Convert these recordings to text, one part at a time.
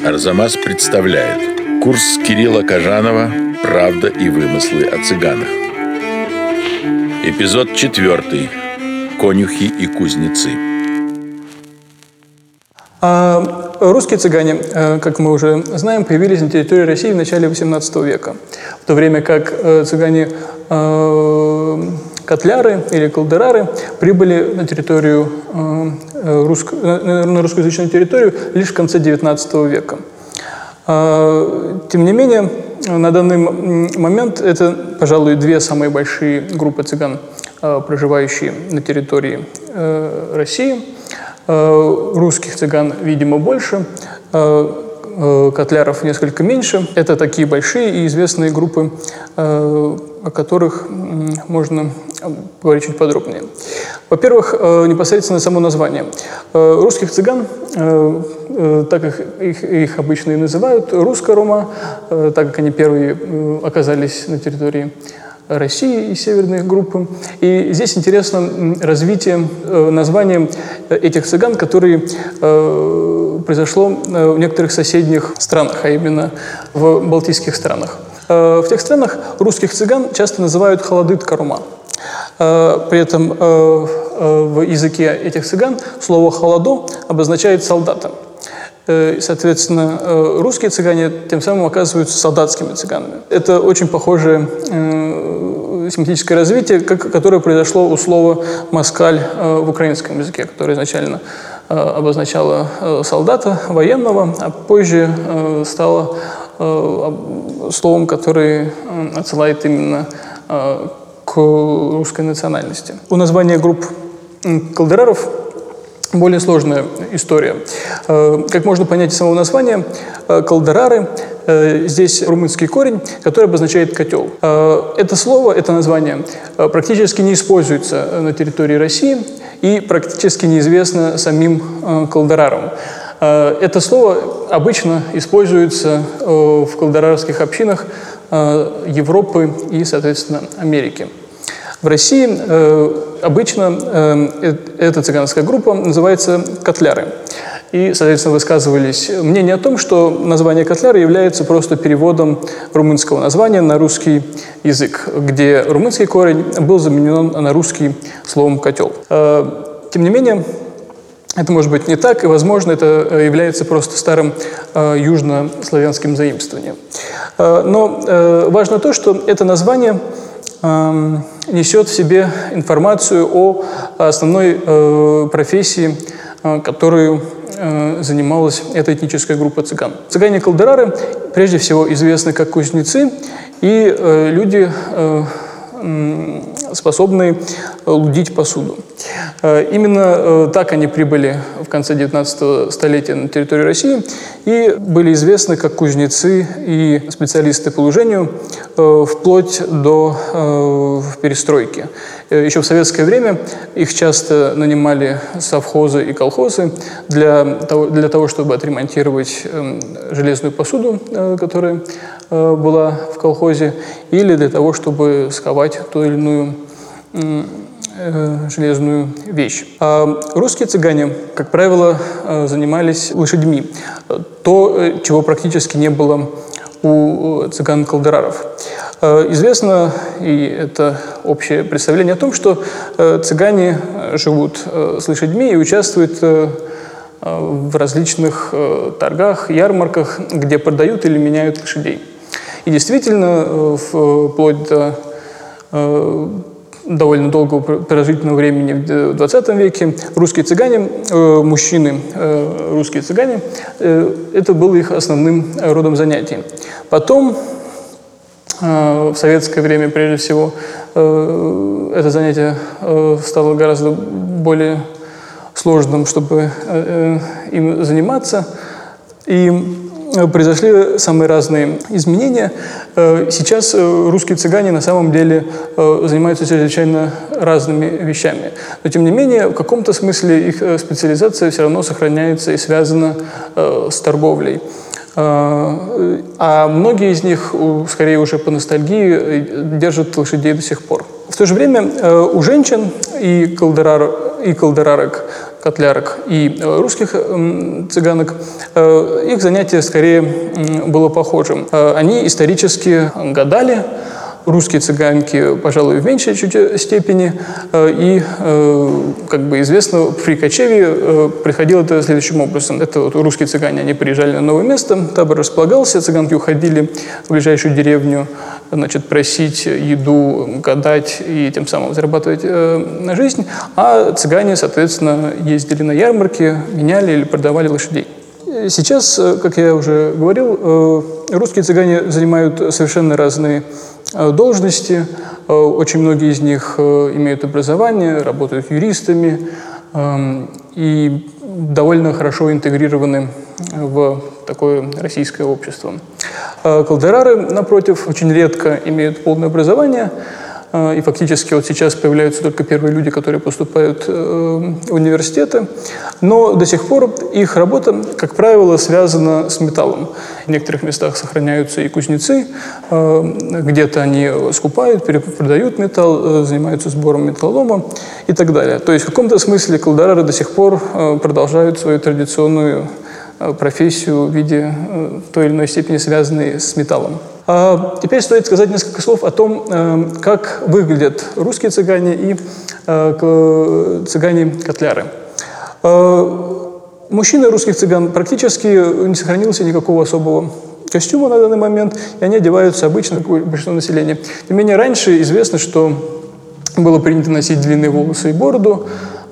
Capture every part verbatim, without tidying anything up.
Арзамас представляет курс Кирилла Кожанова «Правда и вымыслы о цыганах». Эпизод четвертый. Конюхи и кузнецы. А русские цыгане, как мы уже знаем, появились на территории России в начале восемнадцатого века, в то время как цыгане котляры или колдерары прибыли на территорию русско... на русскоязычную территорию лишь в конце девятнадцатого века. Тем не менее, на данный момент это, пожалуй, две самые большие группы цыган, проживающие на территории России. Русских цыган, видимо, больше, котляров несколько меньше. Это такие большие и известные группы, о которых можно поговорить чуть подробнее. Во-первых, непосредственно само название. Русских цыган, так как их, их обычно и называют, русско-рома, так как они первые оказались на территории России и северной группы. И здесь интересно развитие э, названия этих цыган, которые э, произошло в некоторых соседних странах, а именно в балтийских странах. Э, в тех странах русских цыган часто называют холодыт-карума. Э, при этом э, э, в языке этих цыган слово «холодо» обозначает солдата. Соответственно, русские цыгане тем самым оказываются солдатскими цыганами. Это очень похожее э, семантическое развитие, как, которое произошло у слова «москаль» э, в украинском языке, которое изначально э, обозначало э, солдата, военного, а позже э, стало э, словом, которое э, отсылает именно э, к русской национальности. У названия групп колдераров более сложная история. Как можно понять из самого названия, колдерары – здесь румынский корень, который обозначает «котел». Это слово, это название практически не используется на территории России и практически неизвестно самим колдерарам. Это слово обычно используется в колдерарских общинах Европы и, соответственно, Америки. В России э, обычно э, эта цыганская группа называется котляры. И, соответственно, высказывались мнения о том, что название котляры является просто переводом румынского названия на русский язык, где румынский корень был заменен на русский словом «котел». Э, тем не менее, это может быть не так, и, возможно, это является просто старым э, южнославянским заимствованием. Э, но э, важно то, что это название несет в себе информацию о основной э, профессии, э, которую э, занималась эта этническая группа цыган. Цыгане-колдерары прежде всего известны как кузнецы и э, люди, э, э, способные лудить посуду. Э, именно э, так они прибыли в конце девятнадцатого столетия на территорию России и были известны как кузнецы и специалисты по лужению э, вплоть до э, перестройки. Э, еще в советское время их часто нанимали совхозы и колхозы для того, для того чтобы отремонтировать э, железную посуду, э, которая э, была в колхозе, или для того, чтобы сковать ту или иную э, железную вещь. А русские цыгане, как правило, занимались лошадьми. То, чего практически не было у цыган-колдераров. Известно, и это общее представление о том, что цыгане живут с лошадьми и участвуют в различных торгах, ярмарках, где продают или меняют лошадей. И действительно, вплоть до довольно долгого продолжительного времени в двадцатом веке русские цыгане, э, мужчины, э, русские цыгане, э, это было их основным родом занятий. Потом, э, в советское время, прежде всего, э, это занятие э, стало гораздо более сложным, чтобы э, им заниматься. И произошли самые разные изменения. Сейчас русские цыгане на самом деле занимаются чрезвычайно разными вещами. Но, тем не менее, в каком-то смысле их специализация все равно сохраняется и связана с торговлей. А многие из них, скорее уже по ностальгии, держат лошадей до сих пор. В то же время у женщин и колдерар, и колдерарок котлярок и русских цыганок, их занятие скорее было похожим. Они исторически гадали, русские цыганки, пожалуй, в меньшей чуть степени, и, как бы известно, при кочевье происходило это следующим образом. Это вот русские цыгане, они приезжали на новое место, табор располагался, цыганки уходили в ближайшую деревню, значит, просить еду, гадать и тем самым зарабатывать на жизнь, а цыгане, соответственно, ездили на ярмарки, меняли или продавали лошадей. Сейчас, как я уже говорил, русские цыгане занимают совершенно разные должности. Очень многие из них имеют образование, работают юристами и довольно хорошо интегрированы в такое российское общество. Калдерары, напротив, очень редко имеют полное образование. И фактически вот сейчас появляются только первые люди, которые поступают в университеты. Но до сих пор их работа, как правило, связана с металлом. В некоторых местах сохраняются и кузнецы, где-то они скупают, перепродают металл, занимаются сбором металлолома и так далее. То есть в каком-то смысле калдерары до сих пор продолжают свою традиционную профессию в виде в той или иной степени связанной с металлом. А теперь стоит сказать несколько слов о том, как выглядят русские цыгане и цыгане-котляры. Мужчины русских цыган практически не сохранился никакого особого костюма на данный момент, и они одеваются обычно, как большинство населения. Тем не менее, раньше известно, что было принято носить длинные волосы и бороду,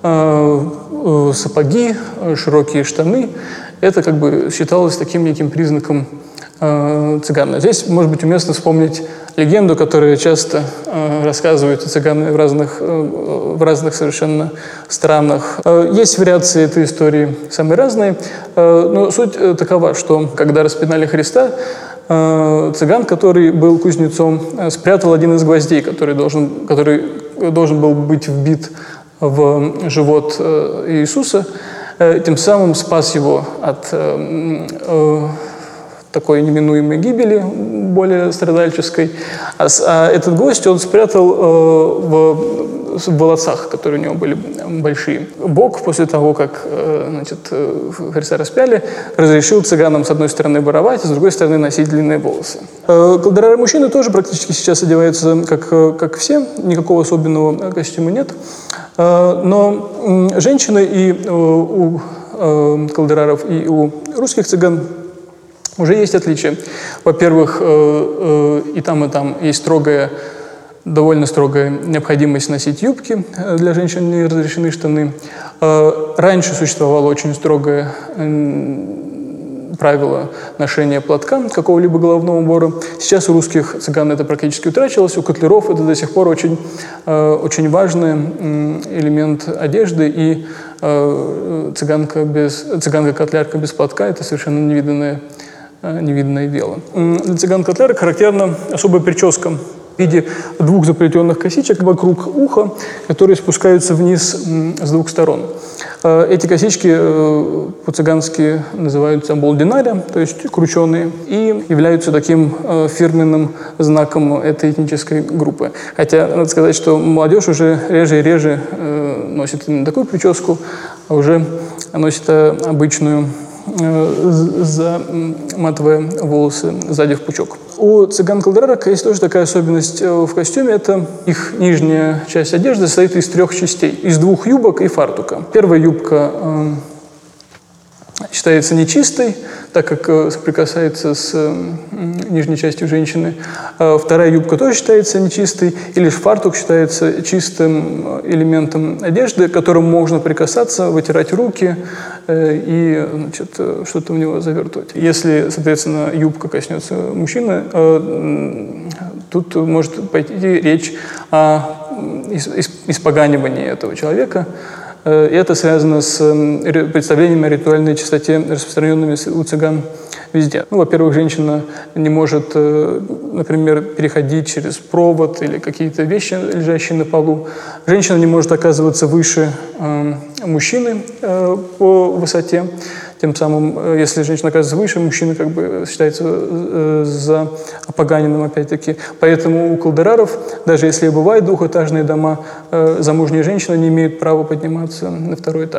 сапоги, широкие штаны. Это как бы считалось таким неким признаком э, цыган. Здесь, может быть, уместно вспомнить легенду, которая часто э, рассказывают цыганы в разных, э, в разных совершенно странах. Э, есть вариации этой истории самые разные, э, но суть э, такова, что когда распинали Христа, э, цыган, который был кузнецом, э, спрятал один из гвоздей, который должен, который должен был быть вбит в живот э, Иисуса, тем самым спас его от э, э, такой неминуемой гибели, более страдальческой. А, а этот гвоздь он спрятал э, в, в волосах, которые у него были большие. Бог после того, как э, значит, Христа распяли, разрешил цыганам с одной стороны воровать, а с другой стороны носить длинные волосы. Э, калдерары мужчины тоже практически сейчас одеваются как, как все, никакого особенного костюма нет. Но женщины и у калдераров, и у русских цыган уже есть отличия. Во-первых, и там, и там есть строгая, довольно строгая необходимость носить юбки. Для женщин не разрешены штаны. Раньше существовало очень строгое правило ношения платка, какого-либо головного убора. Сейчас у русских цыган это практически утрачилось, у котляров это до сих пор очень, э, очень важный элемент одежды, и э, цыганка без, цыганка-котлярка без платка – это совершенно невиданное, э, невиданное дело. Для цыган-котлярок характерна особая прическа в виде двух заплетенных косичек вокруг уха, которые спускаются вниз с двух сторон. Эти косички по-цыгански называются болдинаря, то есть крученые, и являются таким фирменным знаком этой этнической группы. Хотя, надо сказать, что молодежь уже реже и реже носит именно такую прическу, а уже носит обычную, заматывая волосы сзади в пучок. У цыган-калдерарок есть тоже такая особенность в костюме. Это их нижняя часть одежды состоит из трех частей. Из двух юбок и фартука. Первая юбка э, считается нечистой, так как э, соприкасается с э, нижней частью женщины. Э, вторая юбка тоже считается нечистой. И лишь фартук считается чистым элементом одежды, к которому можно прикасаться, вытирать руки э, и значит, что-то в него завертывать. Если, соответственно, юбка коснется мужчины, э, тут может пойти речь о испоганивании этого человека. И это связано с представлениями о ритуальной чистоте, распространенными у цыган везде. Ну, во-первых, женщина не может, например, переходить через провод или какие-то вещи, лежащие на полу. Женщина не может оказываться выше э, мужчины э, по высоте. Тем самым, если женщина оказывается выше, мужчина как бы считается э, за опоганенным, опять-таки. Поэтому у калдераров, даже если и бывают двухэтажные дома, э, замужняя женщина не имеет права подниматься на второй этаж.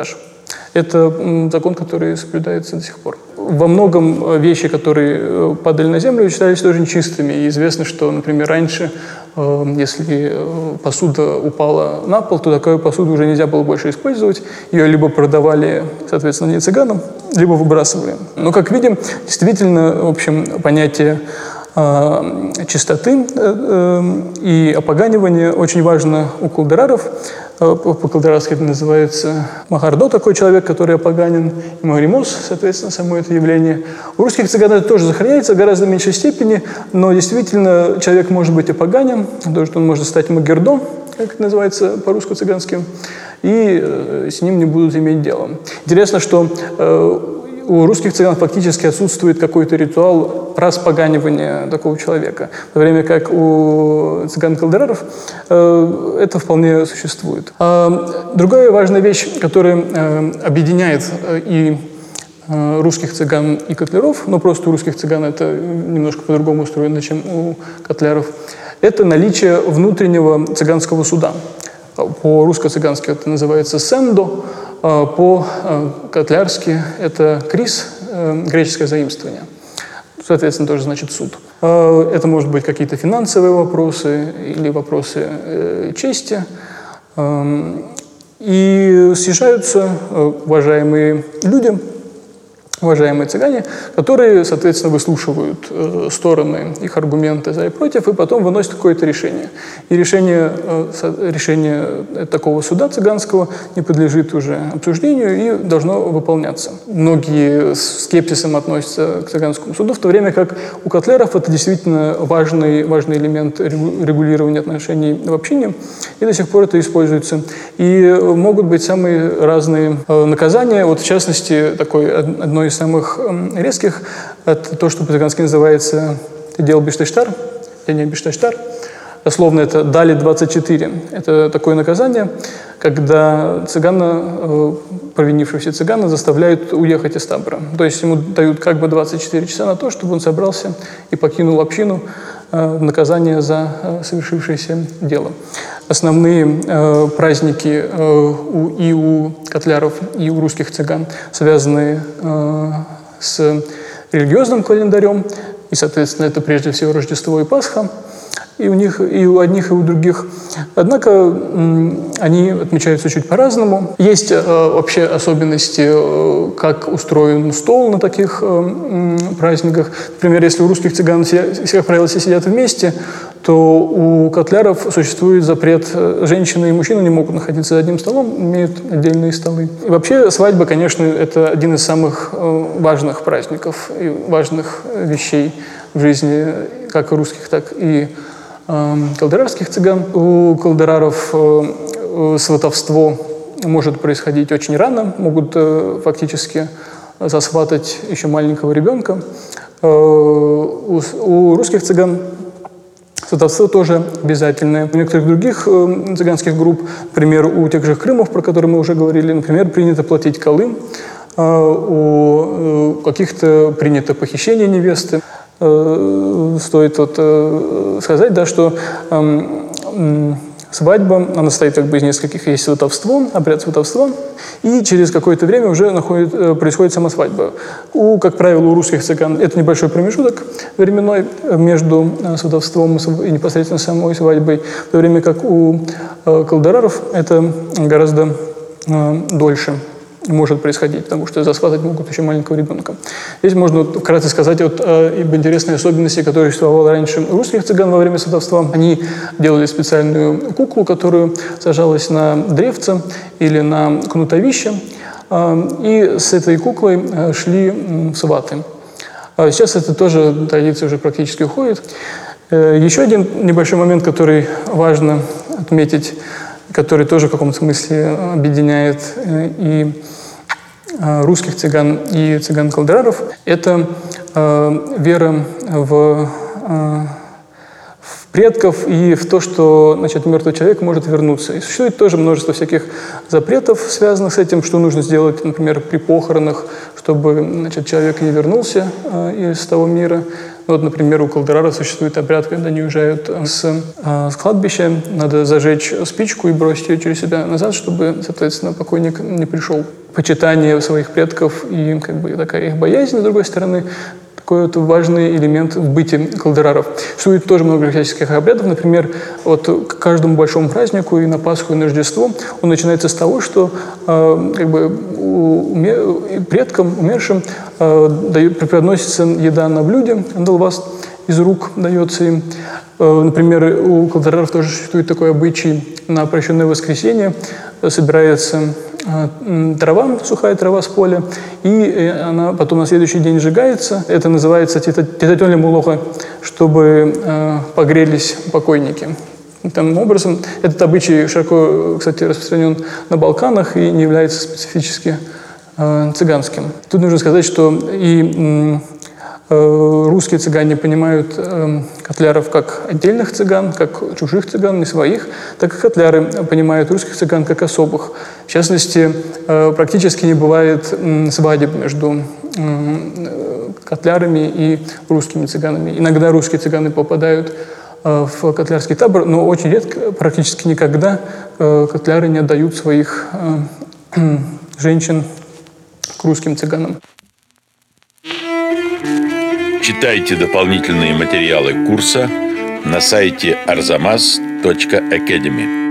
Это закон, который соблюдается до сих пор. Во многом вещи, которые падали на землю, считались тоже нечистыми. И известно, что, например, раньше, если посуда упала на пол, то такую посуду уже нельзя было больше использовать. Ее либо продавали, соответственно, не цыганам, либо выбрасывали. Но, как видим, действительно, в общем, понятие чистоты и опоганивания очень важно у калдераров. По-калдерарски это называется махардо, такой человек, который опоганен, и магаримос, соответственно, само это явление. У русских цыган это тоже сохраняется в гораздо меньшей степени, но действительно человек может быть опоганен, то, что он может стать магердо, как это называется по-русско-цыгански, и с ним не будут иметь дело. Интересно, что у русских цыган фактически отсутствует какой-то ритуал распоганивания такого человека, в то время как у цыган-калдераров э, это вполне существует. А другая важная вещь, которая э, объединяет э, и э, русских цыган, и котляров, но просто у русских цыган это немножко по-другому устроено, чем у котляров, это наличие внутреннего цыганского суда. По-русско-цыгански это называется сендо, по-котлярски это крис, греческое заимствование. Соответственно, тоже значит суд. Это может быть какие-то финансовые вопросы или вопросы чести. И съезжаются уважаемые люди, уважаемые цыгане, которые, соответственно, выслушивают э, стороны, их аргументы за и против, и потом выносят какое-то решение. И решение, э, решение такого суда цыганского не подлежит уже обсуждению и должно выполняться. Многие с скепсисом относятся к цыганскому суду, в то время как у котляров это действительно важный, важный элемент регулирования отношений в общине, и до сих пор это используется. И могут быть самые разные э, наказания. Вот, в частности, такой одной из самых резких – это то, что по-цыгански называется «ты делал биштештар», «я не биштештар». Дословно это «дали двадцать четыре». Это такое наказание, когда цыгана, провинившегося цыгана, заставляют уехать из табора. То есть ему дают как бы двадцать четыре часа на то, чтобы он собрался и покинул общину в наказание за совершившееся дело. Основные э, праздники э, у, и у котляров, и у русских цыган связаны э, с религиозным календарем, и, соответственно, это прежде всего Рождество и Пасха, и у них, и у одних, и у других. Однако м, они отмечаются чуть по-разному. Есть э, вообще особенности, э, как устроен стол на таких э, м, праздниках. Например, если у русских цыган, все, как правило, все сидят вместе, то у котляров существует запрет. Женщины и мужчины не могут находиться за одним столом, имеют отдельные столы. И вообще свадьба, конечно, это один из самых важных праздников и важных вещей в жизни как русских, так и э, калдерарских цыган. У калдераров э, сватовство может происходить очень рано, могут э, фактически засватать еще маленького ребенка. Э, у, у русских цыган сватовство тоже обязательное. У некоторых других э, цыганских групп, например, у тех же крымов, про которые мы уже говорили, например, принято платить колым, э, у э, каких-то принято похищение невесты. Э, стоит вот, э, сказать, да, что э, э, свадьба, она состоит как бы из нескольких, есть сватовство, обряд сватовства, и через какое-то время уже находит, происходит сама свадьба. У, как правило, у русских цыган это небольшой промежуток временной между сватовством и непосредственно самой свадьбой, в то время как у э, калдераров это гораздо э, дольше может происходить, потому что засватать могут еще маленького ребенка. Здесь можно вот вкратце сказать вот, э, об интересной особенности, которая существовала раньше у русских цыган во время сватовства. Они делали специальную куклу, которую сажалась на древце или на кнутовище, э, и с этой куклой э, шли э, сваты. А сейчас это тоже традиция уже практически уходит. Э, еще один небольшой момент, который важно отметить, который тоже в каком-то смысле объединяет э, и русских цыган и цыган-калдераров, это э, вера в, э, в предков и в то, что, значит, мертвый человек может вернуться. И существует тоже множество всяких запретов, связанных с этим, что нужно сделать, например, при похоронах, чтобы, значит, человек не вернулся э, из того мира. Вот, например, у калдераров существует обряд, когда они уезжают с, э, с кладбища, надо зажечь спичку и бросить ее через себя назад, чтобы, соответственно, покойник не пришел. почитание своих предков и как бы такая их боязнь, с другой стороны, такой вот важный элемент в быте калдераров. Существует тоже много классических обрядов. Например, вот к каждому большому празднику, и на Пасху, и на Рождество, он начинается с того, что э, как бы у, уме, предкам, умершим, э, дает, преподносится еда на блюде, андалвас из рук дается им. Э, например, у калдераров тоже существует такой обычай: на прощенное воскресенье собирается трава, сухая трава с поля, и она потом на следующий день сжигается. Это называется титатёнля мулоха, чтобы э, погрелись покойники. Таким образом, этот обычай широко, кстати, распространен на Балканах и не является специфически э, цыганским. Тут нужно сказать, что и русские цыгане понимают э, котляров как отдельных цыган, как чужих цыган, не своих, так и котляры понимают русских цыган как особых. В частности, э, практически не бывает э, свадеб между э, котлярами и русскими цыганами. Иногда русские цыганы попадают э, в котлярский табор, но очень редко, практически никогда э, котляры не отдают своих э, женщин к русским цыганам. Читайте дополнительные материалы курса на сайте арзамас точка академи.